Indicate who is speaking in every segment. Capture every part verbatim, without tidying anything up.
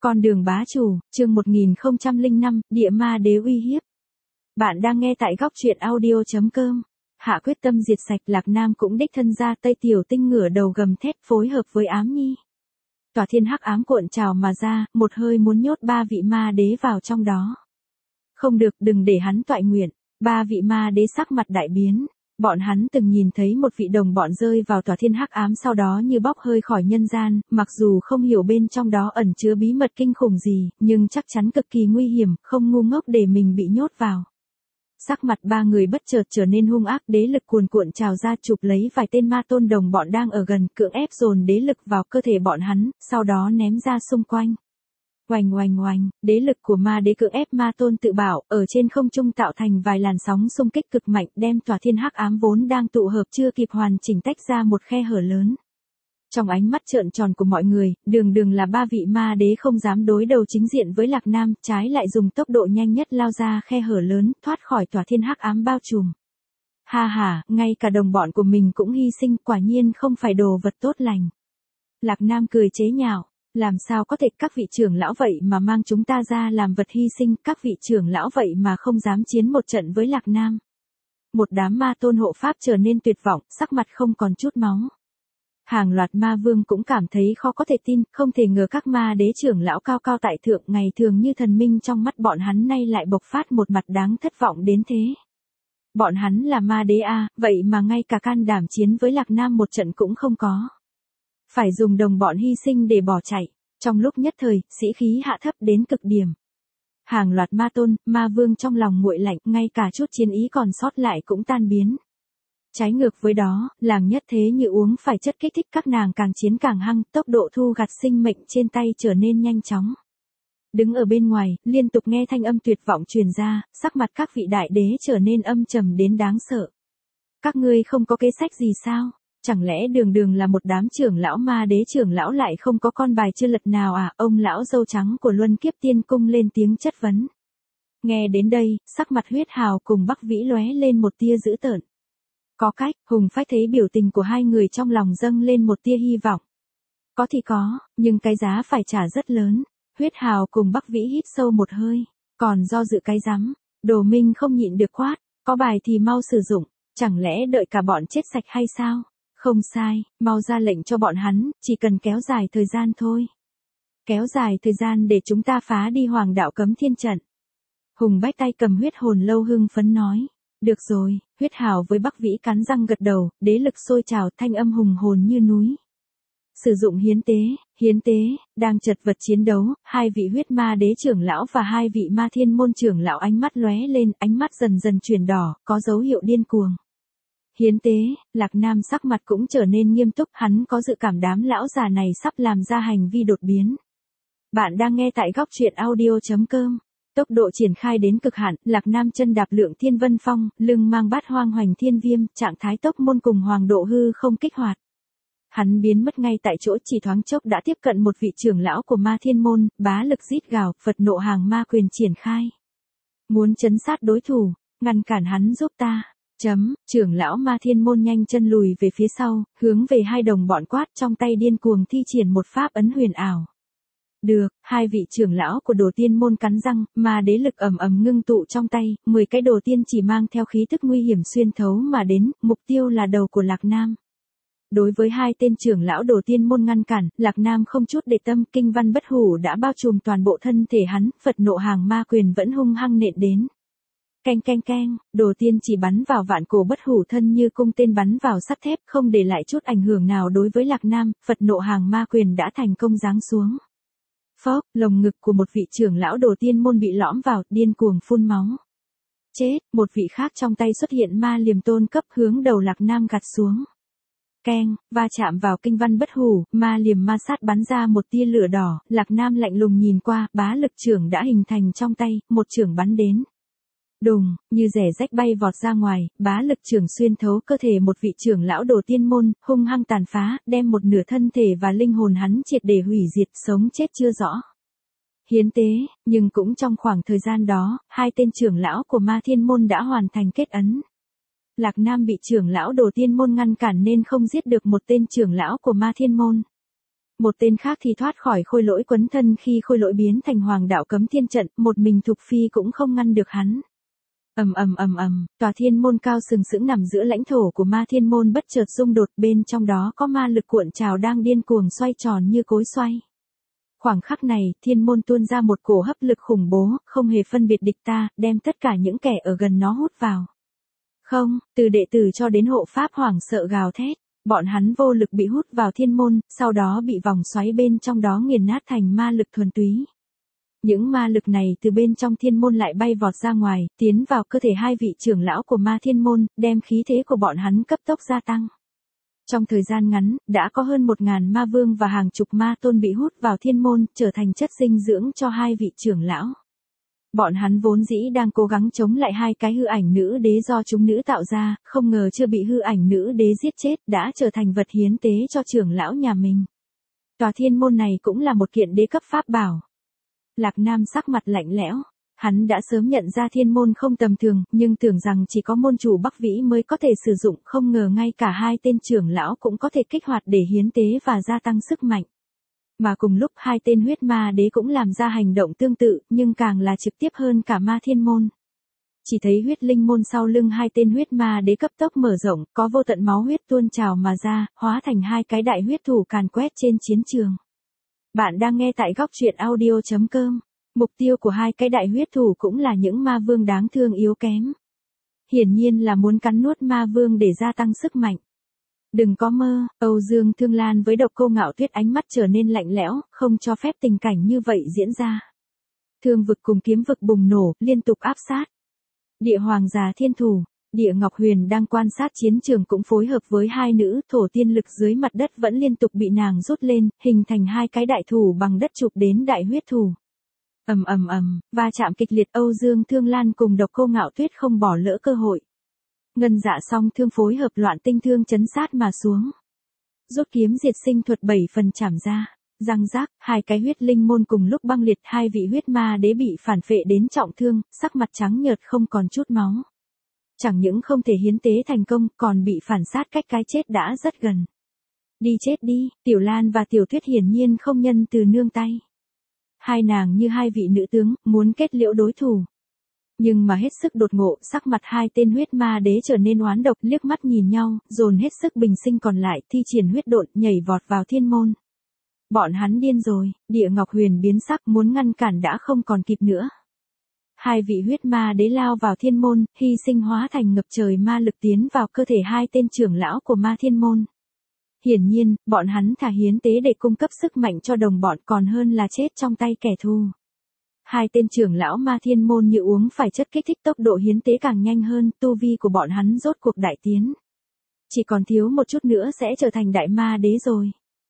Speaker 1: Con đường bá chủ, chương một nghìn không trăm lẻ năm, địa ma đế uy hiếp. Bạn đang nghe tại góc truyện audio chấm com. Hạ quyết tâm diệt sạch, Lạc Nam cũng đích thân ra Tây Tiểu Tinh ngửa đầu gầm thét phối hợp với Ám Nhi. Tòa thiên hắc ám cuộn trào mà ra, một hơi muốn nhốt ba vị ma đế vào trong đó. Không được, đừng để hắn toại nguyện. Ba vị ma đế sắc mặt đại biến. Bọn hắn từng nhìn thấy một vị đồng bọn rơi vào tòa thiên hắc ám sau đó như bốc hơi khỏi nhân gian, mặc dù không hiểu bên trong đó ẩn chứa bí mật kinh khủng gì, nhưng chắc chắn cực kỳ nguy hiểm, không ngu ngốc để mình bị nhốt vào. Sắc mặt ba người bất chợt trở nên hung ác, đế lực cuồn cuộn trào ra chụp lấy vài tên ma tôn đồng bọn đang ở gần, cưỡng ép dồn đế lực vào cơ thể bọn hắn, sau đó ném ra xung quanh. Oành oành oành, đế lực của ma đế cưỡng ép ma tôn tự bảo, ở trên không trung tạo thành vài làn sóng xung kích cực mạnh, đem tòa thiên hắc ám vốn đang tụ hợp chưa kịp hoàn chỉnh tách ra một khe hở lớn. Trong ánh mắt trợn tròn của mọi người, đường đường là ba vị ma đế không dám đối đầu chính diện với Lạc Nam, trái lại dùng tốc độ nhanh nhất lao ra khe hở lớn, thoát khỏi tòa thiên hắc ám bao trùm. Ha ha, ngay cả đồng bọn của mình cũng hy sinh, quả nhiên không phải đồ vật tốt lành. Lạc Nam cười chế nhạo. Làm sao có thể, các vị trưởng lão vậy mà mang chúng ta ra làm vật hy sinh, các vị trưởng lão vậy mà không dám chiến một trận với Lạc Nam. Một đám ma tôn hộ pháp trở nên tuyệt vọng, sắc mặt không còn chút máu. Hàng loạt ma vương cũng cảm thấy khó có thể tin, không thể ngờ các ma đế trưởng lão cao cao tại thượng ngày thường như thần minh trong mắt bọn hắn nay lại bộc phát một mặt đáng thất vọng đến thế. Bọn hắn là ma đế a, vậy mà ngay cả can đảm chiến với Lạc Nam một trận cũng không có. Phải dùng đồng bọn hy sinh để bỏ chạy, trong lúc nhất thời, sĩ khí hạ thấp đến cực điểm. Hàng loạt ma tôn, ma vương trong lòng nguội lạnh, ngay cả chút chiến ý còn sót lại cũng tan biến. Trái ngược với đó, làng nhất thế như uống phải chất kích thích, các nàng càng chiến càng hăng, tốc độ thu gặt sinh mệnh trên tay trở nên nhanh chóng. Đứng ở bên ngoài, liên tục nghe thanh âm tuyệt vọng truyền ra, sắc mặt các vị đại đế trở nên âm trầm đến đáng sợ. Các ngươi không có kế sách gì sao? Chẳng lẽ đường đường là một đám trưởng lão ma đế trưởng lão lại không có con bài chưa lật nào à? Ông lão râu trắng của Luân Kiếp Tiên Cung lên tiếng chất vấn. Nghe đến đây, sắc mặt Huyết Hào cùng Bắc Vĩ lóe lên một tia dữ tợn. Có cách, Hùng Phách thấy biểu tình của hai người trong lòng dâng lên một tia hy vọng. Có thì có, nhưng cái giá phải trả rất lớn. Huyết Hào cùng Bắc Vĩ hít sâu một hơi, còn do dự cái rắm. Đồ Minh không nhịn được quát, có bài thì mau sử dụng, chẳng lẽ đợi cả bọn chết sạch hay sao? Không sai, mau ra lệnh cho bọn hắn, chỉ cần kéo dài thời gian thôi. Kéo dài thời gian để chúng ta phá đi Hoàng đạo cấm thiên trận. Hùng Bách tay cầm huyết hồn lâu hưng phấn nói. Được rồi, Huyết Hào với Bắc Vĩ cắn răng gật đầu, đế lực sôi trào, thanh âm hùng hồn như núi. Sử dụng hiến tế, hiến tế, đang chật vật chiến đấu, hai vị huyết ma đế trưởng lão và hai vị ma thiên môn trưởng lão ánh mắt lóe lên, ánh mắt dần dần chuyển đỏ, có dấu hiệu điên cuồng. Hiến tế, Lạc Nam sắc mặt cũng trở nên nghiêm túc, hắn có dự cảm đám lão già này sắp làm ra hành vi đột biến. Bạn đang nghe tại góc truyện audio chấm com. Tốc độ triển khai đến cực hạn, Lạc Nam chân đạp lượng thiên vân phong, lưng mang bát hoang hoành thiên viêm, trạng thái tốc môn cùng hoàng độ hư không kích hoạt. Hắn biến mất ngay tại chỗ, chỉ thoáng chốc đã tiếp cận một vị trưởng lão của ma thiên môn, bá lực rít gào, Phật nộ hàng ma quyền triển khai. Muốn trấn sát đối thủ, ngăn cản hắn giúp ta. Chấm, trưởng lão ma thiên môn nhanh chân lùi về phía sau, hướng về hai đồng bọn quát, trong tay điên cuồng thi triển một pháp ấn huyền ảo. Được, hai vị trưởng lão của đồ tiên môn cắn răng, mà đế lực ầm ầm ngưng tụ trong tay, mười cái đồ tiên chỉ mang theo khí thức nguy hiểm xuyên thấu mà đến, mục tiêu là đầu của Lạc Nam. Đối với hai tên trưởng lão đồ tiên môn ngăn cản, Lạc Nam không chút để tâm, kinh văn bất hủ đã bao trùm toàn bộ thân thể hắn, Phật nộ hàng ma quyền vẫn hung hăng nện đến. Keng keng keng, đồ tiên chỉ bắn vào vạn cổ bất hủ thân như cung tên bắn vào sắt thép, không để lại chút ảnh hưởng nào đối với Lạc Nam, Phật nộ hàng ma quyền đã thành công giáng xuống. Phốc, lồng ngực của một vị trưởng lão đồ tiên môn bị lõm vào, điên cuồng phun máu. Chết, một vị khác trong tay xuất hiện ma liềm tôn cấp hướng đầu Lạc Nam gạt xuống. Keng, va chạm vào kinh văn bất hủ, ma liềm ma sát bắn ra một tia lửa đỏ, Lạc Nam lạnh lùng nhìn qua, bá lực trưởng đã hình thành trong tay, một trưởng bắn đến. Đùng, như rẻ rách bay vọt ra ngoài, bá lực trưởng xuyên thấu cơ thể một vị trưởng lão đồ tiên môn, hung hăng tàn phá, đem một nửa thân thể và linh hồn hắn triệt để hủy diệt, sống chết chưa rõ. Hiến tế, nhưng cũng trong khoảng thời gian đó, hai tên trưởng lão của ma thiên môn đã hoàn thành kết ấn. Lạc Nam bị trưởng lão đồ tiên môn ngăn cản nên không giết được một tên trưởng lão của ma thiên môn. Một tên khác thì thoát khỏi khôi lỗi quấn thân khi khôi lỗi biến thành hoàng đạo cấm thiên trận, một mình Thục Phi cũng không ngăn được hắn. Ầm ầm ầm ầm, tòa thiên môn cao sừng sững nằm giữa lãnh thổ của ma thiên môn bất chợt xung đột, bên trong đó có ma lực cuộn trào đang điên cuồng xoay tròn như cối xoay. Khoảng khắc này, thiên môn tuôn ra một cổ hấp lực khủng bố, không hề phân biệt địch ta, đem tất cả những kẻ ở gần nó hút vào. Không, từ đệ tử cho đến hộ pháp hoảng sợ gào thét, bọn hắn vô lực bị hút vào thiên môn, sau đó bị vòng xoáy bên trong đó nghiền nát thành ma lực thuần túy. Những ma lực này từ bên trong thiên môn lại bay vọt ra ngoài, tiến vào cơ thể hai vị trưởng lão của ma thiên môn, đem khí thế của bọn hắn cấp tốc gia tăng. Trong thời gian ngắn, đã có hơn một ngàn ma vương và hàng chục ma tôn bị hút vào thiên môn, trở thành chất dinh dưỡng cho hai vị trưởng lão. Bọn hắn vốn dĩ đang cố gắng chống lại hai cái hư ảnh nữ đế do chúng nữ tạo ra, không ngờ chưa bị hư ảnh nữ đế giết chết, đã trở thành vật hiến tế cho trưởng lão nhà mình. Tòa thiên môn này cũng là một kiện đế cấp pháp bảo. Lạc Nam sắc mặt lạnh lẽo, hắn đã sớm nhận ra thiên môn không tầm thường, nhưng tưởng rằng chỉ có môn chủ Bắc Vĩ mới có thể sử dụng, không ngờ ngay cả hai tên trưởng lão cũng có thể kích hoạt để hiến tế và gia tăng sức mạnh. Mà cùng lúc hai tên huyết ma đế cũng làm ra hành động tương tự, nhưng càng là trực tiếp hơn cả ma thiên môn. Chỉ thấy huyết linh môn sau lưng hai tên huyết ma đế cấp tốc mở rộng, có vô tận máu huyết tuôn trào mà ra, hóa thành hai cái đại huyết thủ càn quét trên chiến trường. Bạn đang nghe tại góc truyện audio chấm com. Mục tiêu của hai cái đại huyết thủ cũng là những ma vương đáng thương yếu kém. Hiển nhiên là muốn cắn nuốt ma vương để gia tăng sức mạnh. Đừng có mơ, Âu Dương Thương Lan với Độc Cô Ngạo Tuyết ánh mắt trở nên lạnh lẽo, không cho phép tình cảnh như vậy diễn ra. Thương vực cùng kiếm vực bùng nổ, liên tục áp sát. Địa Hoàng già Thiên Thủ, Địa Ngọc Huyền đang quan sát chiến trường cũng phối hợp với hai nữ thổ tiên lực dưới mặt đất vẫn liên tục bị nàng rút lên, hình thành hai cái đại thủ bằng đất chụp đến đại huyết thủ. Ầm ầm ầm, va chạm kịch liệt, Âu Dương Thương Lan cùng Độc Cô Ngạo Tuyết không bỏ lỡ cơ hội. Ngân Dạ Song Thương phối hợp loạn tinh thương chấn sát mà xuống. Rút kiếm diệt sinh thuật bảy phần chảm ra, răng rác, hai cái huyết linh môn cùng lúc băng liệt, hai vị huyết ma đế bị phản phệ đến trọng thương, sắc mặt trắng nhợt không còn chút máu. Chẳng những không thể hiến tế thành công, còn bị phản sát cách cái chết đã rất gần. Đi chết đi, Tiểu Lan và Tiểu Tuyết hiển nhiên không nhân từ nương tay. Hai nàng như hai vị nữ tướng, muốn kết liễu đối thủ. Nhưng mà hết sức đột ngộ, sắc mặt hai tên huyết ma đế trở nên oán độc, liếc mắt nhìn nhau, dồn hết sức bình sinh còn lại, thi triển huyết độn, nhảy vọt vào thiên môn. Bọn hắn điên rồi, Địa Ngọc Huyền biến sắc, muốn ngăn cản đã không còn kịp nữa. Hai vị huyết ma đế lao vào thiên môn, hy sinh hóa thành ngập trời ma lực tiến vào cơ thể hai tên trưởng lão của ma thiên môn. Hiển nhiên, bọn hắn thà hiến tế để cung cấp sức mạnh cho đồng bọn còn hơn là chết trong tay kẻ thù. Hai tên trưởng lão ma thiên môn như uống phải chất kích thích, tốc độ hiến tế càng nhanh hơn, tu vi của bọn hắn rốt cuộc đại tiến. Chỉ còn thiếu một chút nữa sẽ trở thành đại ma đế rồi.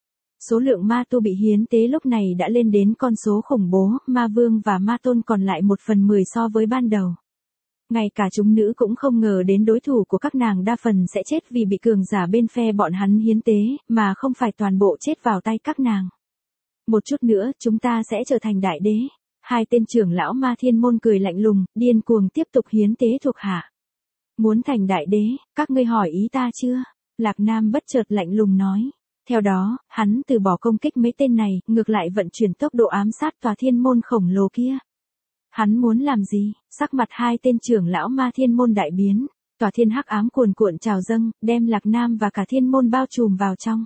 Speaker 1: Số lượng ma tu bị hiến tế lúc này đã lên đến con số khủng bố, ma vương và ma tôn còn lại một phần mười so với ban đầu. Ngay cả chúng nữ cũng không ngờ đến đối thủ của các nàng đa phần sẽ chết vì bị cường giả bên phe bọn hắn hiến tế, mà không phải toàn bộ chết vào tay các nàng. Một chút nữa chúng ta sẽ trở thành đại đế. Hai tên trưởng lão ma thiên môn cười lạnh lùng, điên cuồng tiếp tục hiến tế thuộc hạ. Muốn thành đại đế, các ngươi hỏi ý ta chưa? Lạc Nam bất chợt lạnh lùng nói. Theo đó, hắn từ bỏ công kích mấy tên này, ngược lại vận chuyển tốc độ ám sát tòa thiên môn khổng lồ kia. Hắn muốn làm gì? Sắc mặt hai tên trưởng lão ma thiên môn đại biến, tòa thiên hắc ám cuồn cuộn trào dâng, đem Lạc Nam và cả thiên môn bao trùm vào trong.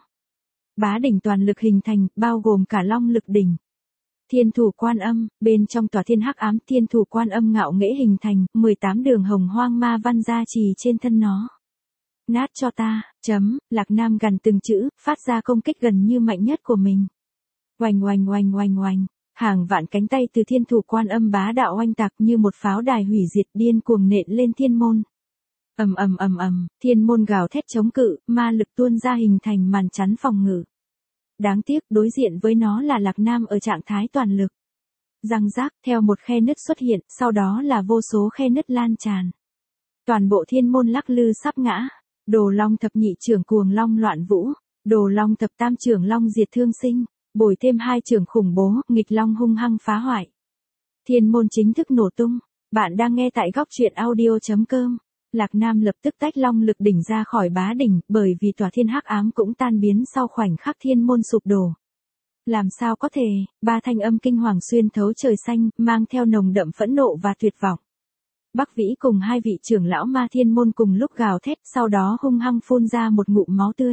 Speaker 1: Bá đỉnh toàn lực hình thành, bao gồm cả long lực đỉnh. Thiên thủ quan âm, bên trong tòa thiên hắc ám, thiên thủ quan âm ngạo nghễ hình thành, mười tám đường hồng hoang ma văn gia trì trên thân nó. Nát cho ta, chấm, Lạc Nam gằn từng chữ, phát ra công kích gần như mạnh nhất của mình. Oanh oanh oanh oanh oanh, hàng vạn cánh tay từ thiên thủ quan âm bá đạo oanh tạc như một pháo đài hủy diệt điên cuồng nện lên thiên môn. Ầm ầm ầm ầm, thiên môn gào thét chống cự, ma lực tuôn ra hình thành màn chắn phòng ngự. Đáng tiếc, đối diện với nó là Lạc Nam ở trạng thái toàn lực. Răng rác, theo một khe nứt xuất hiện, sau đó là vô số khe nứt lan tràn. Toàn bộ thiên môn lắc lư sắp ngã. Đồ Long thập nhị trưởng cuồng long loạn vũ, Đồ Long thập tam trưởng long diệt thương sinh, bồi thêm hai trưởng khủng bố, nghịch long hung hăng phá hoại. Thiên môn chính thức nổ tung. Bạn đang nghe tại góc truyện audio chấm com. Lạc Nam lập tức tách long lực đỉnh ra khỏi bá đỉnh, bởi vì tòa thiên hắc ám cũng tan biến sau khoảnh khắc thiên môn sụp đổ. Làm sao có thể, ba thanh âm kinh hoàng xuyên thấu trời xanh, mang theo nồng đậm phẫn nộ và tuyệt vọng. Bắc Vĩ cùng hai vị trưởng lão Ma Thiên Môn cùng lúc gào thét, sau đó hung hăng phun ra một ngụm máu tươi.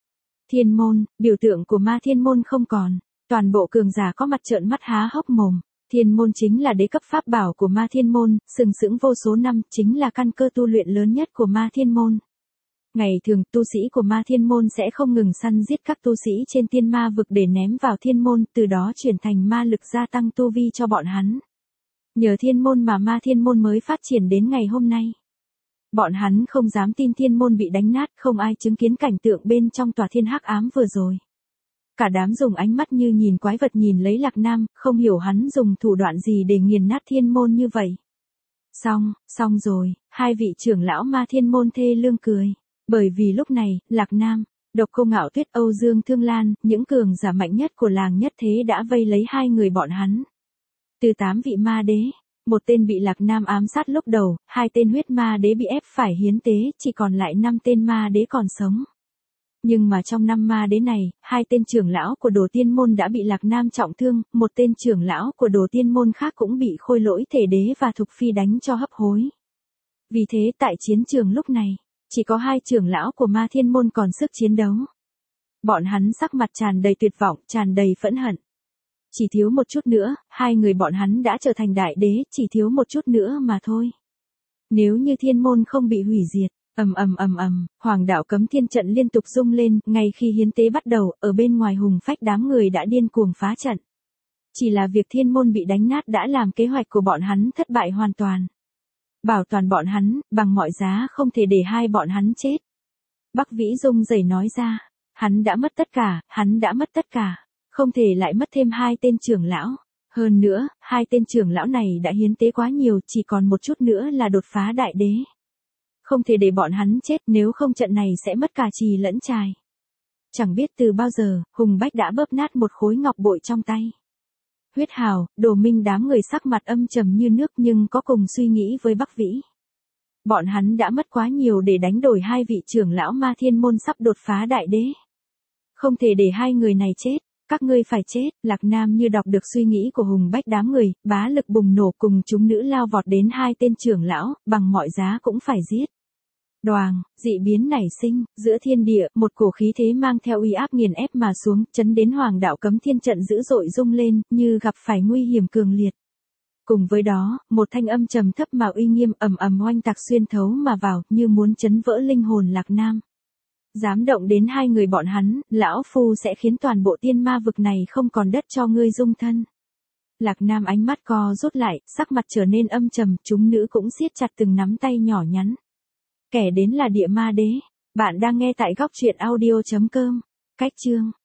Speaker 1: Thiên Môn, biểu tượng của Ma Thiên Môn không còn, toàn bộ cường giả có mặt trợn mắt há hốc mồm. Thiên Môn chính là đế cấp pháp bảo của Ma Thiên Môn, sừng sững vô số năm, chính là căn cơ tu luyện lớn nhất của Ma Thiên Môn. Ngày thường, tu sĩ của Ma Thiên Môn sẽ không ngừng săn giết các tu sĩ trên tiên ma vực để ném vào Thiên Môn, từ đó chuyển thành ma lực gia tăng tu vi cho bọn hắn. Nhờ Thiên Môn mà Ma Thiên Môn mới phát triển đến ngày hôm nay. Bọn hắn không dám tin Thiên Môn bị đánh nát, không ai chứng kiến cảnh tượng bên trong tòa thiên hắc ám vừa rồi. Cả đám dùng ánh mắt như nhìn quái vật nhìn lấy Lạc Nam, không hiểu hắn dùng thủ đoạn gì để nghiền nát Thiên Môn như vậy. Xong, xong rồi, hai vị trưởng lão Ma Thiên Môn thê lương cười. Bởi vì lúc này, Lạc Nam, Độc Cô Ngạo Tuyết, Âu Dương Thương Lan, những cường giả mạnh nhất của làng nhất thế đã vây lấy hai người bọn hắn. Từ tám vị ma đế, một tên bị Lạc Nam ám sát lúc đầu, hai tên huyết ma đế bị ép phải hiến tế, chỉ còn lại năm tên ma đế còn sống. Nhưng mà trong năm ma đế này, hai tên trưởng lão của Đồ Tiên Môn đã bị Lạc Nam trọng thương, một tên trưởng lão của Đồ Tiên Môn khác cũng bị Khôi Lỗi Thể Đế và Thục Phi đánh cho hấp hối. Vì thế tại chiến trường lúc này, chỉ có hai trưởng lão của Ma Thiên Môn còn sức chiến đấu. Bọn hắn sắc mặt tràn đầy tuyệt vọng, tràn đầy phẫn hận. Chỉ thiếu một chút nữa, hai người bọn hắn đã trở thành đại đế, chỉ thiếu một chút nữa mà thôi. Nếu như Thiên Môn không bị hủy diệt, ầm ầm ầm ầm, Hoàng đạo cấm thiên trận liên tục rung lên, ngay khi hiến tế bắt đầu, ở bên ngoài hùng phách đám người đã điên cuồng phá trận. Chỉ là việc Thiên Môn bị đánh nát đã làm kế hoạch của bọn hắn thất bại hoàn toàn. Bảo toàn bọn hắn, bằng mọi giá không thể để hai bọn hắn chết. Bắc Vĩ rung rẩy nói ra, hắn đã mất tất cả, hắn đã mất tất cả, không thể lại mất thêm hai tên trưởng lão. Hơn nữa, hai tên trưởng lão này đã hiến tế quá nhiều, chỉ còn một chút nữa là đột phá đại đế. Không thể để bọn hắn chết, nếu không trận này sẽ mất cả trì lẫn trài. Chẳng biết từ bao giờ, Hùng Bách đã bóp nát một khối ngọc bội trong tay. Huyết Hào, Đồ Minh đám người sắc mặt âm trầm như nước nhưng có cùng suy nghĩ với Bắc Vĩ. Bọn hắn đã mất quá nhiều để đánh đổi hai vị trưởng lão Ma Thiên Môn sắp đột phá đại đế. Không thể để hai người này chết, các ngươi phải chết. Lạc Nam như đọc được suy nghĩ của Hùng Bách đám người, bá lực bùng nổ cùng chúng nữ lao vọt đến hai tên trưởng lão, bằng mọi giá cũng phải giết. Đoàng, dị biến nảy sinh, giữa thiên địa, một cổ khí thế mang theo uy áp nghiền ép mà xuống, chấn đến Hoàng đạo cấm thiên trận dữ dội rung lên, như gặp phải nguy hiểm cường liệt. Cùng với đó, một thanh âm trầm thấp mà uy nghiêm ầm ầm oanh tạc xuyên thấu mà vào, như muốn chấn vỡ linh hồn Lạc Nam. Dám động đến hai người bọn hắn, lão phu sẽ khiến toàn bộ tiên ma vực này không còn đất cho ngươi dung thân. Lạc Nam ánh mắt co rút lại, sắc mặt trở nên âm trầm, chúng nữ cũng siết chặt từng nắm tay nhỏ nhắn. Kẻ đến là địa ma đế. Bạn đang nghe tại góc truyện audio chấm com. Cách chương